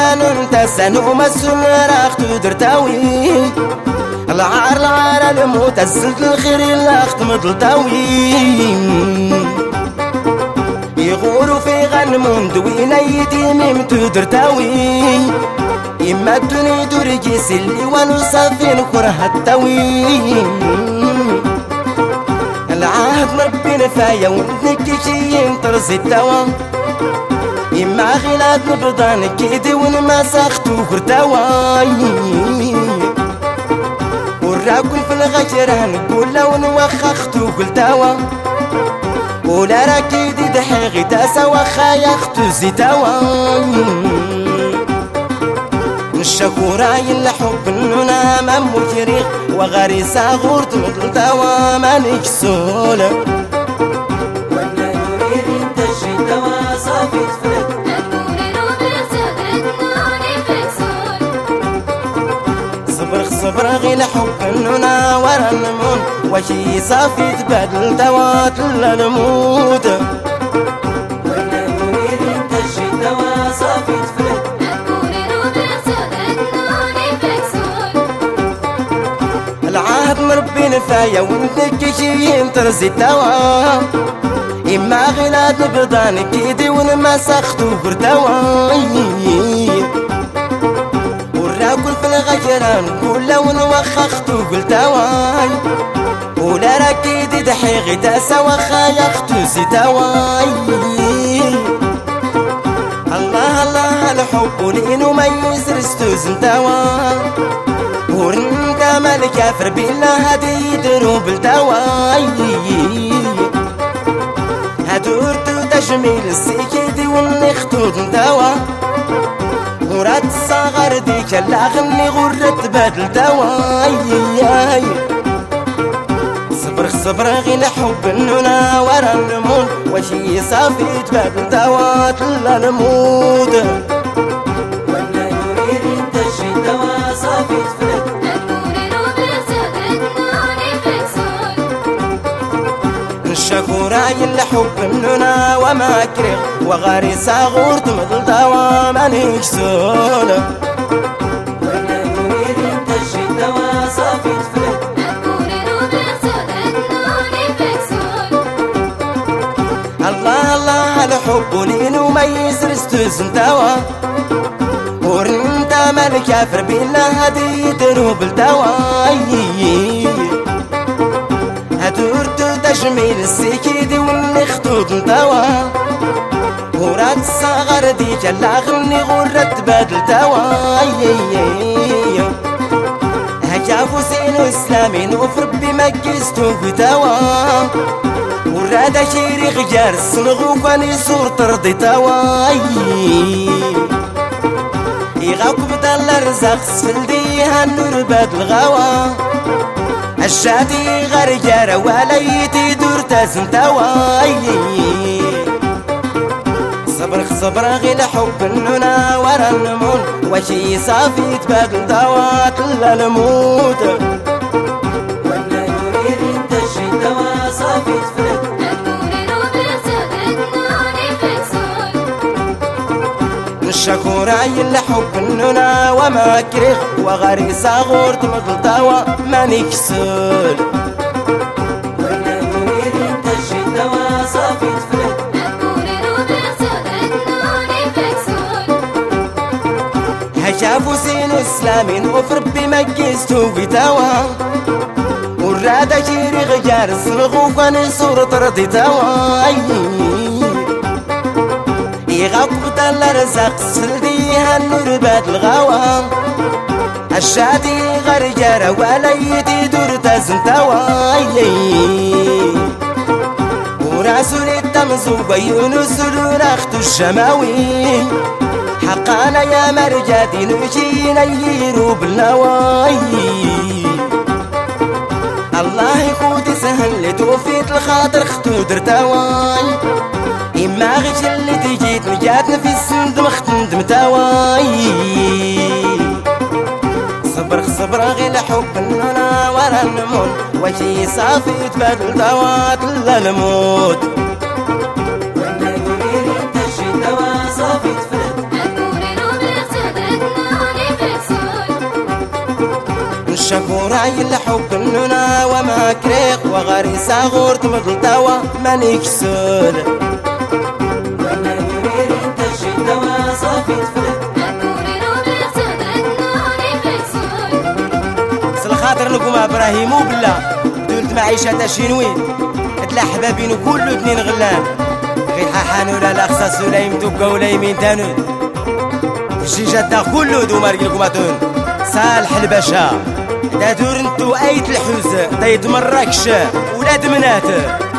نون تسانو مسون راخ تدرتاوي العار العار الموت الزلت الخير الاخت مضلتاوي يغوروا في غنمون دوينا يديمي تدرتاوي إما الدنيا درجي سلي ونصافين كره التاوي العهد مربي نفايا ونك شي ترزي التوا إما غلاد نبضان كيدي ونمسختو كرتاواي وراكل في الغجرة نقول لو نوخختو قلتاوا ولا راكيدي دحيغي تاسا وخا يختو زيتاواي الشكوراي الحب النونا مامو جريغ وغريسا غورت مثل توا مانيك سولة وانا يريد انت الشي توا صافي تفلت نقولي روبي صدرت نوني فكسول صبر صبر غي الحب النونا ورا النمون وشي صافي تبادل توا تلا الموت وانا يريد انت الشي توا صافي تفلت العهد مربي نفايا ونتك شي ترزي التوا إما غلاد نبضان كيدي ونمسختو برتواي وراكل في الغجرة نقول لو نوخختو قلتواي ولا راكيدي دحيغي تاسا وخا يختو زيتواي الله الله الحب لينو ما يسرستو زنتوا ورنت مال كافر بالله هدي دروب التواي هدورتو تجميل السيكيدي ونختوض نتوا ورات الصغر ديك غني غرت بدل تواي صبر صبر غي الحب النونا ورا النمون وشي صافي تبدل توا تلا الموت وانا يريد انت الشي توا صافي تفلت نقولي روبي صدرت نوني فكسول الشكوراي الحب النونا وما كريغ وغريسا غورت مثل توا مانيك سولة وانا يريد انت الشي توا صافي تفلت الله الله الحب لينو ما يسرستو زنتوا ورنت مال كافر بالله هدي دروب التواي هدورتو تجميل السيكيدي ونختوض نتوا ورات الصغر ديك غني غرت بدل تواي هجافو سينو اسلامي نوف ربي مكستو قتوا ورادا شيري غجار الصنغو كاني صور ترضي تواي يغاك بدل الرزاق سفلديها النور باد الغوا الشادي غرجارة وليتي دور تازن تواي صبر صبر غي الحب النونا ورا النمون وشي صافي تبادل توا تلا الموت وانا يريد انت الشي توا صافي تفلت الشكوراي الحب النونا وما كريغ وغريسا غورت مثل توا مانيك سول وانا يريد انت الشي توا صافي تفلت نقولي روبي صدرت نوني فكسول هشافو سينو اسلامي نوف ربي مكستو بتوا ورادا شيري غجار الصنغو كاني صورة ترضي تواي يغاك بدل الرزاق سفلديها النور باد الغوا الشادي غرجارة وليتي دور تازن تواي وراسول التمزو بيونس اختو الشماوي حقانا يا مرجاتي نمشينا يرو بالنواي الله يقود سهل توفيت الخاطر اختو درتواي إما غيش اللي تجيت نجاتنا في السندم ختندم تواي صبر صبر غي الحب النونا ورا النمون وشي صافي تبادل توا تلا الموت وانا يريد انت الشي توا صافي تفلت نقولي روبي صدرت شكورا الحب النونا وما كريق وغاري ساغور تمضل توا مانيك سود وانا يريد انت شي توا صافي تفلت خاطر لكم ابراهيم وبلا دولت معيشة شينوين هاد الاحبابين كله اثنين غلان غير حاحان ولا لاخصاص ولا يمتوكا ولا يمين تانون الجيجة دا كله دو مارك لكم اتون صالح الباشا دا دور انتو ايت الحوز دا يتمركش ولاد منات